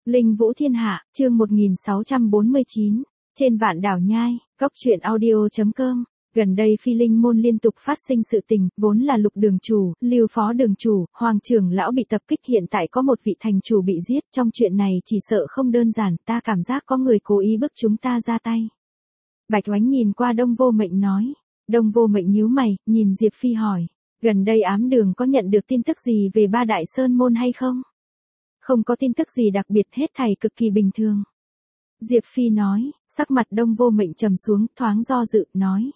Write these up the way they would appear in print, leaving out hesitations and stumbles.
Linh Vũ Thiên Hạ, chương 1649, trên Vạn Đảo Nhai, Góc Truyện Audio.com. Gần đây Phi Linh môn liên tục phát sinh sự tình, vốn là Lục đường chủ, Lưu phó đường chủ, Hoàng trưởng lão bị tập kích, hiện tại có một vị thành chủ bị giết, trong chuyện này chỉ sợ không đơn giản, ta cảm giác có người cố ý bức chúng ta ra tay. Bạch Oánh nhìn qua Đông Vô Mệnh nói. Đông Vô Mệnh nhíu mày, nhìn Diệp Phi hỏi, gần đây ám đường có nhận được tin tức gì về ba đại sơn môn hay không? Không có tin tức gì đặc biệt, hết thảy cực kỳ bình thường. Diệp Phi nói, sắc mặt Đông Vô Mệnh trầm xuống, thoáng do dự, nói.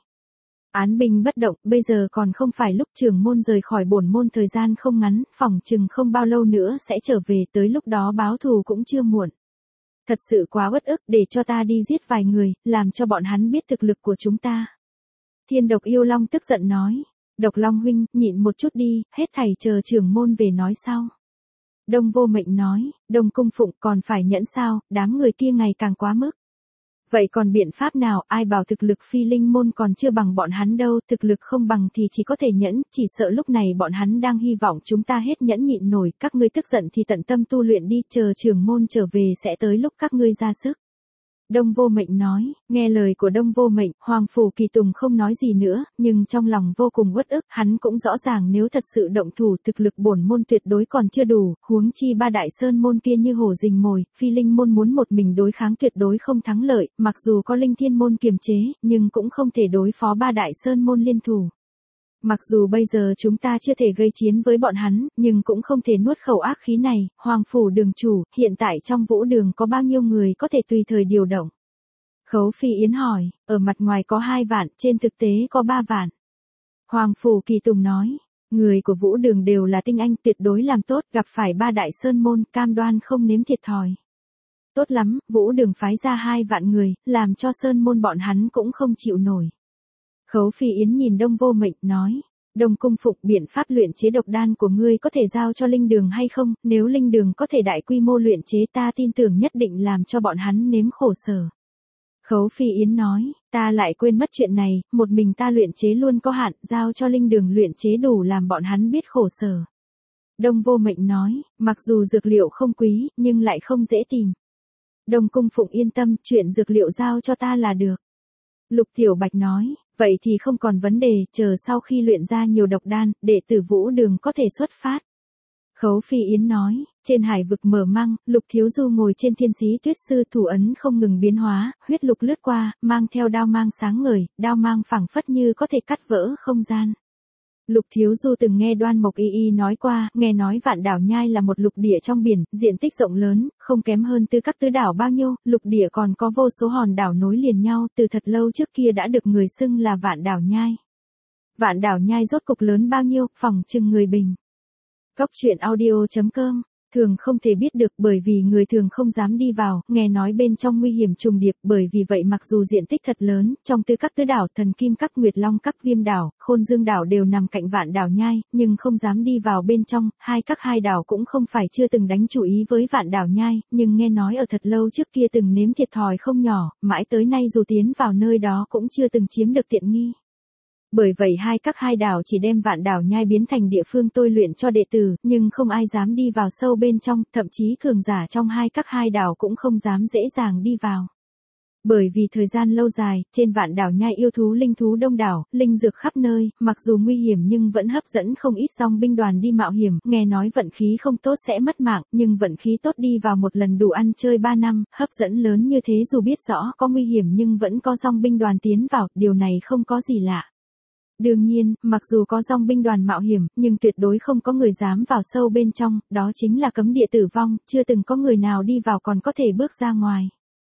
Án binh bất động, bây giờ còn không phải lúc trưởng môn rời khỏi bổn môn, thời gian không ngắn, phỏng chừng không bao lâu nữa sẽ trở về, tới lúc đó báo thù cũng chưa muộn. Thật sự quá uất ức, để cho ta đi giết vài người, làm cho bọn hắn biết thực lực của chúng ta. Thiên Độc Yêu Long tức giận nói, Độc Long huynh, nhịn một chút đi, hết thảy chờ trưởng môn về nói sau. Đông Vô Mệnh nói, Đông Cung Phụng còn phải nhẫn sao, đám người kia ngày càng quá mức. Vậy còn biện pháp nào, ai bảo thực lực Phi Linh môn còn chưa bằng bọn hắn đâu, thực lực không bằng thì chỉ có thể nhẫn, chỉ sợ lúc này bọn hắn đang hy vọng chúng ta hết nhẫn nhịn nổi, các ngươi tức giận thì tận tâm tu luyện đi, chờ trưởng môn trở về sẽ tới lúc các ngươi ra sức. Đông Vô Mệnh nói, nghe lời của Đông Vô Mệnh, Hoàng Phủ Kỳ Tùng không nói gì nữa, nhưng trong lòng vô cùng uất ức, hắn cũng rõ ràng nếu thật sự động thủ, thực lực bổn môn tuyệt đối còn chưa đủ, huống chi ba đại sơn môn kia như hổ rình mồi, Phi Linh môn muốn một mình đối kháng tuyệt đối không thắng lợi, mặc dù có Linh Thiên môn kiềm chế, nhưng cũng không thể đối phó ba đại sơn môn liên thủ. Mặc dù bây giờ chúng ta chưa thể gây chiến với bọn hắn, nhưng cũng không thể nuốt khẩu ác khí này, Hoàng Phủ đường chủ, hiện tại trong vũ đường có bao nhiêu người có thể tùy thời điều động? Khấu Phi Yến hỏi, ở mặt ngoài có 2 vạn, trên thực tế có 3 vạn. Hoàng Phủ Kỳ Tùng nói, người của vũ đường đều là tinh anh, tuyệt đối làm tốt, gặp phải ba đại sơn môn, cam đoan không nếm thiệt thòi. Tốt lắm, vũ đường phái ra 2 vạn người, làm cho sơn môn bọn hắn cũng không chịu nổi. Khấu Phi Yến nhìn Đông Vô Mệnh, nói, Đông Cung Phụng, biện pháp luyện chế độc đan của ngươi có thể giao cho Linh Đường hay không, nếu Linh Đường có thể đại quy mô luyện chế, ta tin tưởng nhất định làm cho bọn hắn nếm khổ sở. Khấu Phi Yến nói, ta lại quên mất chuyện này, một mình ta luyện chế luôn có hạn, giao cho Linh Đường luyện chế đủ làm bọn hắn biết khổ sở. Đông Vô Mệnh nói, mặc dù dược liệu không quý, nhưng lại không dễ tìm. Đông Cung Phụng yên tâm, chuyện dược liệu giao cho ta là được. Lục Tiểu Bạch nói, vậy thì không còn vấn đề, chờ sau khi luyện ra nhiều độc đan, đệ tử vũ đường có thể xuất phát. Khấu Phi Yến nói, trên hải vực mở mang, Lục Thiếu Du ngồi trên Thiên Sĩ Tuyết Sư, thủ ấn không ngừng biến hóa, huyết lục lướt qua, mang theo đao mang sáng ngời, đao mang phảng phất như có thể cắt vỡ không gian. Lục Thiếu Du từng nghe Đoan Mộc Y Y nói qua, nghe nói Vạn Đảo Nhai là một lục địa trong biển, diện tích rộng lớn, không kém hơn Tư Các Tứ Đảo bao nhiêu, lục địa còn có vô số hòn đảo nối liền nhau, từ thật lâu trước kia đã được người xưng là Vạn Đảo Nhai. Vạn Đảo Nhai rốt cục lớn bao nhiêu, phỏng chừng người bình. Góc Truyện Audio.com. Thường không thể biết được, bởi vì người thường không dám đi vào, nghe nói bên trong nguy hiểm trùng điệp, bởi vì vậy mặc dù diện tích thật lớn, trong Tư Các Tứ Đảo, Thần Kim Các, Nguyệt Long Các, Viêm Đảo, Khôn Dương Đảo đều nằm cạnh Vạn Đảo Nhai, nhưng không dám đi vào bên trong, hai đảo cũng không phải chưa từng đánh chủ ý với Vạn Đảo Nhai, nhưng nghe nói ở thật lâu trước kia từng nếm thiệt thòi không nhỏ, mãi tới nay dù tiến vào nơi đó cũng chưa từng chiếm được tiện nghi. Bởi vậy hai đảo chỉ đem Vạn Đảo Nhai biến thành địa phương tôi luyện cho đệ tử, nhưng không ai dám đi vào sâu bên trong, thậm chí cường giả trong hai đảo cũng không dám dễ dàng đi vào. Bởi vì thời gian lâu dài, trên Vạn Đảo Nhai yêu thú linh thú đông đảo, linh dược khắp nơi, mặc dù nguy hiểm nhưng vẫn hấp dẫn không ít dòng binh đoàn đi mạo hiểm, nghe nói vận khí không tốt sẽ mất mạng, nhưng vận khí tốt đi vào một lần đủ ăn chơi 3 năm, hấp dẫn lớn như thế dù biết rõ có nguy hiểm nhưng vẫn có dòng binh đoàn tiến vào, điều này không có gì lạ. Đương nhiên, mặc dù có dòng binh đoàn mạo hiểm, nhưng tuyệt đối không có người dám vào sâu bên trong, đó chính là cấm địa tử vong, chưa từng có người nào đi vào còn có thể bước ra ngoài.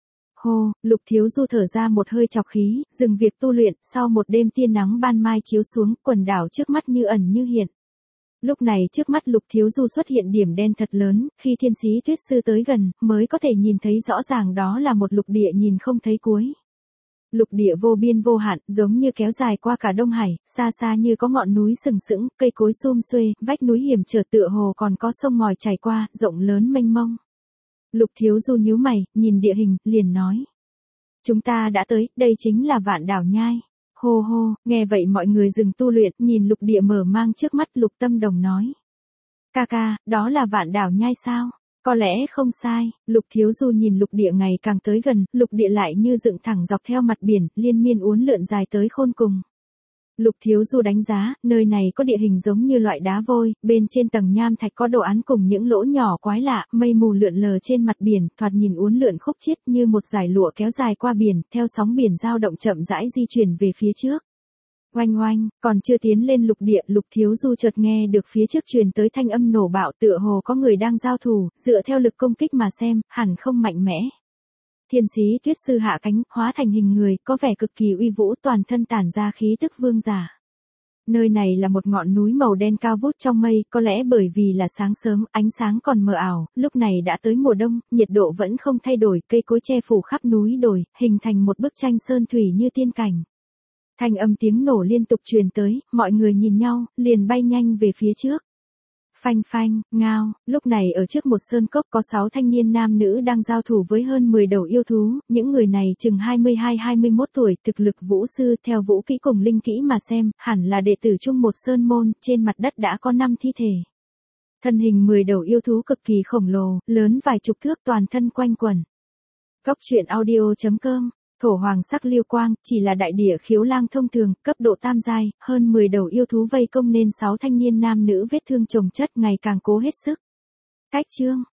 Hô, Lục Thiếu Du thở ra một hơi trọc khí, dừng việc tu luyện, sau một đêm tia nắng ban mai chiếu xuống, quần đảo trước mắt như ẩn như hiện. Lúc này trước mắt Lục Thiếu Du xuất hiện điểm đen thật lớn, khi Thiên Sĩ Tuyết Sư tới gần, mới có thể nhìn thấy rõ ràng đó là một lục địa nhìn không thấy cuối. Lục địa vô biên vô hạn, giống như kéo dài qua cả Đông Hải, xa xa như có ngọn núi sừng sững, cây cối sum xuê, vách núi hiểm trở, tựa hồ còn có sông ngòi chảy qua, rộng lớn mênh mông. Lục Thiếu Du nhíu mày, nhìn địa hình, liền nói. Chúng ta đã tới, đây chính là Vạn Đảo Nhai. Hô hô, nghe vậy mọi người dừng tu luyện, nhìn lục địa mở mang trước mắt, Lục Tâm Đồng nói. Ca ca, đó là Vạn Đảo Nhai sao? Có lẽ không sai, Lục Thiếu Du nhìn lục địa ngày càng tới gần, lục địa lại như dựng thẳng dọc theo mặt biển, liên miên uốn lượn dài tới khôn cùng. Lục Thiếu Du đánh giá, nơi này có địa hình giống như loại đá vôi, bên trên tầng nham thạch có đồ án cùng những lỗ nhỏ quái lạ, mây mù lượn lờ trên mặt biển, thoạt nhìn uốn lượn khúc chiết như một dải lụa kéo dài qua biển, theo sóng biển dao động chậm rãi di chuyển về phía trước. Oanh oanh, còn chưa tiến lên lục địa, Lục Thiếu Du chợt nghe được phía trước truyền tới thanh âm nổ bạo, tựa hồ có người đang giao thủ, dựa theo lực công kích mà xem, hẳn không mạnh mẽ. Thiên sĩ Tuyết Sư hạ cánh, hóa thành hình người, có vẻ cực kỳ uy vũ, toàn thân tản ra khí tức vương giả. Nơi này là một ngọn núi màu đen cao vút trong mây, có lẽ bởi vì là sáng sớm, ánh sáng còn mờ ảo, lúc này đã tới mùa đông, nhiệt độ vẫn không thay đổi, cây cối che phủ khắp núi đồi, hình thành một bức tranh sơn thủy như tiên cảnh. Thanh âm tiếng nổ liên tục truyền tới, mọi người nhìn nhau, liền bay nhanh về phía trước. Phanh phanh, ngao, lúc này ở trước một sơn cốc có 6 thanh niên nam nữ đang giao thủ với hơn 10 đầu yêu thú, những người này chừng 22-21 tuổi, thực lực vũ sư, theo vũ kỹ cùng linh kỹ mà xem, hẳn là đệ tử chung một sơn môn, trên mặt đất đã có 5 thi thể. Thân hình 10 đầu yêu thú cực kỳ khổng lồ, lớn vài chục thước, toàn thân quanh quẩn. Góc truyện audio.com. Thổ hoàng sắc lưu quang, chỉ là đại địa khiếu lang thông thường, cấp độ tam giai, hơn 10 đầu yêu thú vây công nên 6 thanh niên nam nữ vết thương chồng chất, ngày càng cố hết sức. Cách chương